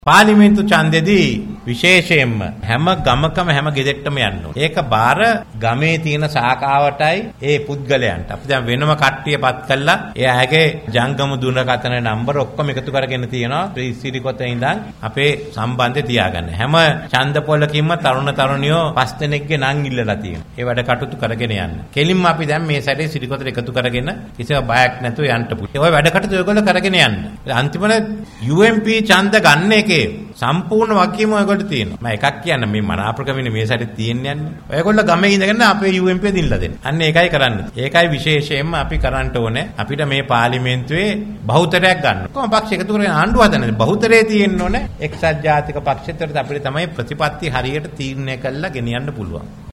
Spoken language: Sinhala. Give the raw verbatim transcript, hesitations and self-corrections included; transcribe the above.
පාර්ලිමේන්තු ඡන්දෙදී විශේෂයෙන්ම හැම ගමකම හැම ගෙදෙට්ටම යන්න ඕනේ. ඒක බාර ගමේ තියෙන ශාඛාවටයි ඒ පුද්ගලයන්ට. අපි දැන් වෙනම කට්ටියපත් කළා. එයාගේ ජංගම දුරකථන නම්බර ඔක්කොම එකතු කරගෙන තියෙනවා. ඉස්සිරිකොතේ ඉඳන් අපේ සම්බන්ධය තියාගන්න. හැම ඡන්ද පොලකින්ම තරුණ තරුණියෝ පස් දෙනෙක්ගේ නම් ඉල්ලලා තියෙනවා. ඒ වැඩ කටයුතු කරගෙන යන්න. කෙලින්ම අපි දැන් මේ සැරේ සිරිකොතට එකතු කරගෙන කිසිම බයක් නැතුව යන්න පුළුවන්. ඒ වගේ වැඩ කටයුතු ඔයගොල්ලෝ කරගෙන යන්න. අන්තිමට යූ එම් පී ඡන්ද ගන්න එක සම්පූර්ණ වගකීම ඔයගොල්ලෝ තියෙනවා. මම එකක් කියන්න මේ මනාප්‍රකමිනේ මේ සැරේ තියෙන්නේ යන්නේ. ඔයගොල්ලෝ ගමේ ඉඳගෙන අපේ යූ එම් පී දිනලා දෙන්න. අන්න ඒකයි කරන්න. ඒකයි විශේෂයෙන්ම අපි කරන්න ඕනේ. අපිට මේ පාර්ලිමේන්තුවේ බහුතරයක් ගන්න. කොහොම පක්ෂ එකතු කරගෙන ආණ්ඩුව හදන්නේ. බහුතරේ තියෙන්න ඕනේ. එක්සත් ජාතික පක්ෂෙතරට අපිට තමයි ප්‍රතිපත්ති හරියට තීරණය කළා ගෙනියන්න පුළුවන්.